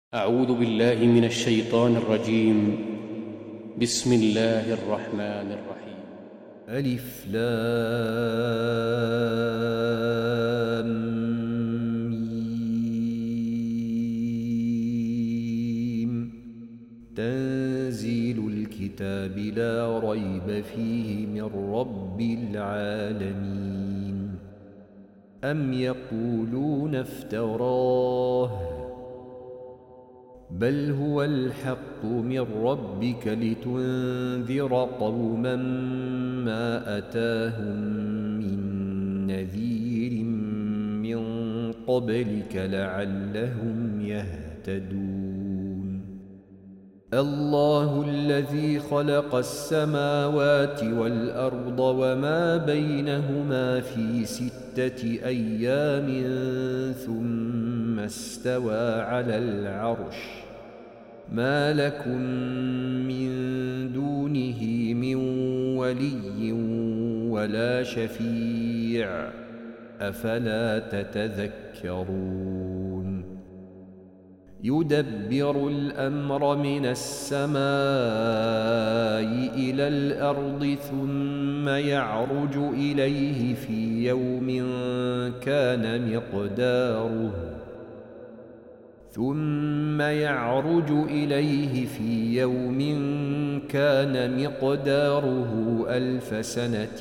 أعوذ بالله من الشيطان الرجيم. بسم الله الرحمن الرحيم. ألف لام ميم. تنزيل الكتاب لا ريب فيه من رب العالمين. أم يقولون افتراه بل هو الحق من ربك لتنذر قوما ما أتاهم من نذير من قبلك لعلهم يهتدون. الله الذي خلق السماوات والأرض وما بينهما في 6 أيام ثم استوى على العرش. ما لكم من دونه من ولي ولا شفيع أفلا تتذكرون. يدبر الأمر من السماء إلى الأرض ثم يعرج إليه في يوم كان مقداره 1000 سنة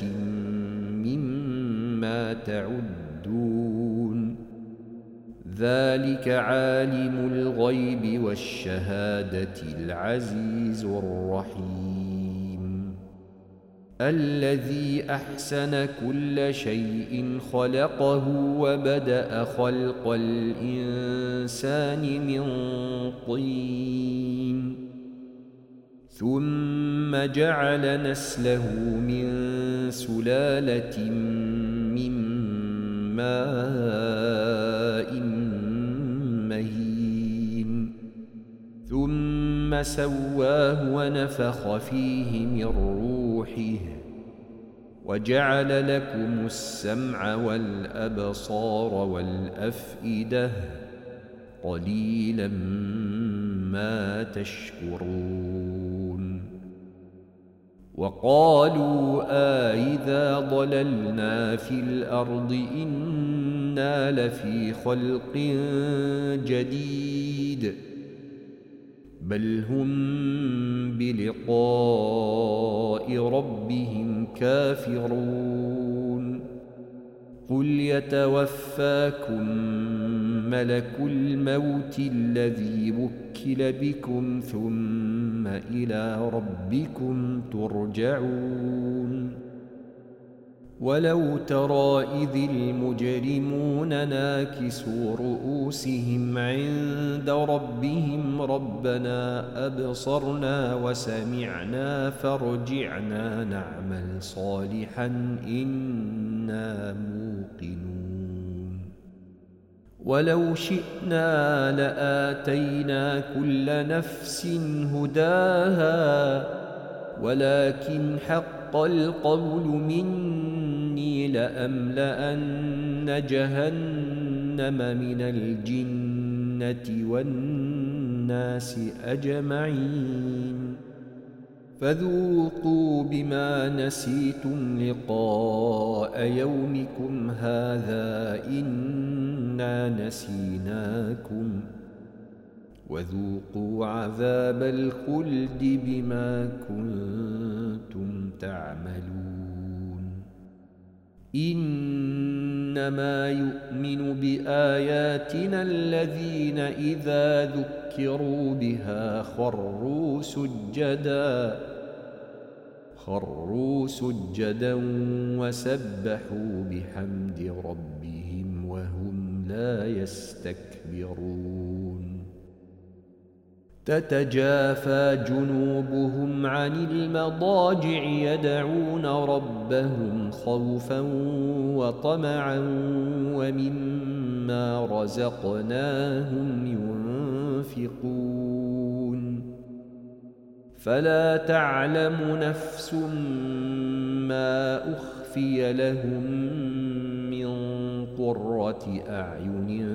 مما تعدون. ذلك عالم الغيب والشهادة العزيز الرحيم. الذي أحسن كل شيء خلقه وبدأ خلق الإنسان من طين ثم جعل نسله من سلالة من ماء مهين ثم سواه ونفخ فيه من روحه وجعل لكم السمع والأبصار والأفئدة قليلا ما تشكرون. وقالوا أإذا ضللنا في الأرض إنا لفي خلق جديد بل هم بلقاء ربهم كافرون. قل يتوفاكم ملك الموت الذي وكل بكم ثم إلى ربكم ترجعون. ولو ترى إذ المجرمون ناكسوا رؤوسهم عند ربهم ربنا أبصرنا وسمعنا فارجعنا نعمل صالحا إنا موقنون. ولو شئنا لآتينا كل نفس هداها ولكن حق القول مني لأملأن جهنم من الجنة والناس أجمعين. فذوقوا بما نسيتم لقاء يومكم هذا إنا نسيناكم وذوقوا عذاب الخلد بما كنتم تعملون. إنما يؤمن بآياتنا الذين إذا ذكروا بها خروا سجدا وسبحوا بحمد ربهم وهم لا يستكبرون. تتجافى جنوبهم عن المضاجع يدعون ربهم خوفا وطمعا ومما رزقناهم ينفقون. فلا تعلم نفس ما أخفي لهم من قرة أعين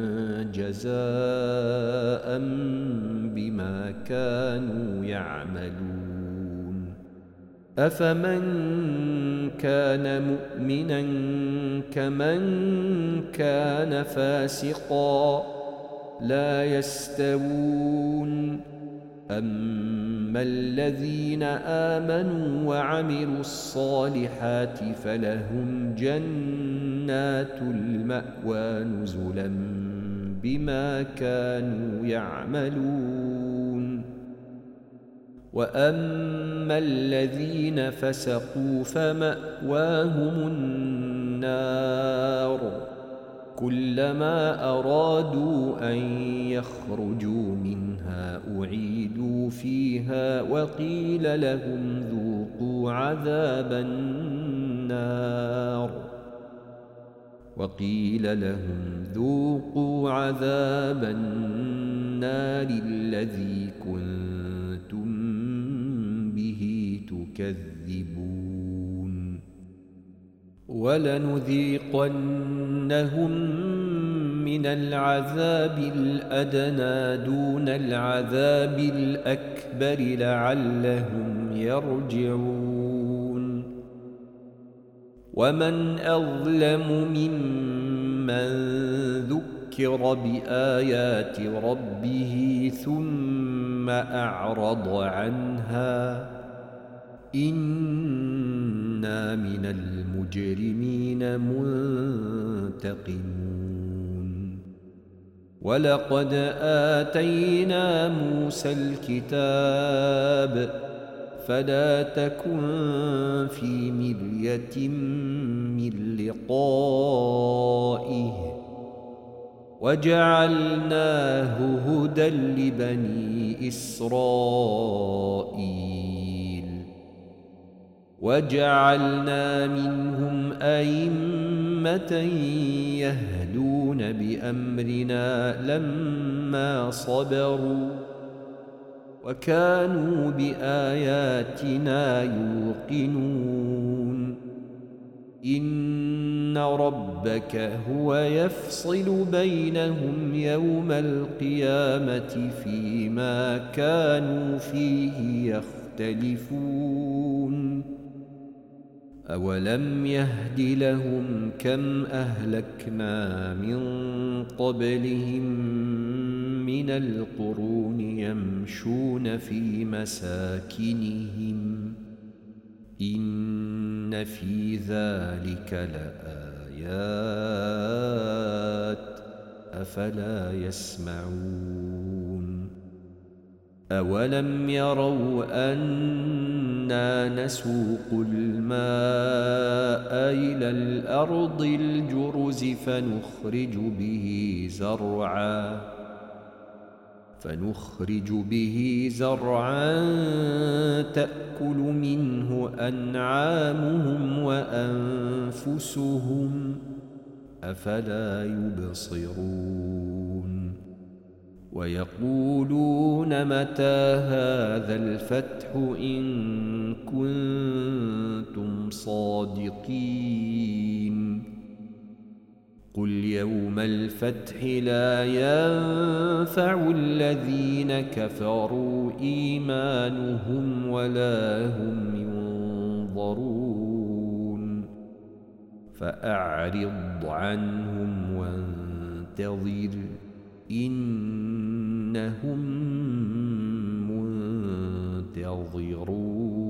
جزاء بما كانوا يعملون أفمن كان مؤمنا كمن كان فاسقا لا يستوون أما الذين آمنوا وعملوا الصالحات فلهم جنات المأوى نزلا بما كانوا يعملون وأما الذين فسقوا فمأواهم النار كلما أرادوا أن يخرجوا منها أعيدوا فيها وقيل لهم ذوقوا عذاب النار الذي كنتم به تكذبون ولنذيقنهم من العذاب الأدنى دون العذاب الأكبر لعلهم يرجعون ومن أظلم ممن ذكر بآيات ربه ثم أعرض عنها إنا من المجرمين منتقمون ولقد آتينا موسى الكتاب فلا تكن في مرية من لقائه وجعلناه هدى لبني إسرائيل وجعلنا منهم أئمة يهدون بأمرنا لما صبروا وكانوا بآياتنا يوقنون إن ربك هو يفصل بينهم يوم القيامة فيما كانوا فيه يختلفون أولم يهد لهم كم أهلكنا من قبلهم من القرون يمشون في مساكنهم إن في ذلك لآيات أفلا يسمعون أولم يروا أنا نسوق الماء إلى الأرض الجرز فنخرج به زرعا تأكل منه أنعامهم وأنفسهم أفلا يبصرون ويقولون متى هذا الفتح إن كنتم صادقين قل يوم الفتح لا ينفع الذين كفروا إيمانهم ولا هم ينظرون فأعرض عنهم وانتظر إنهم منتظرون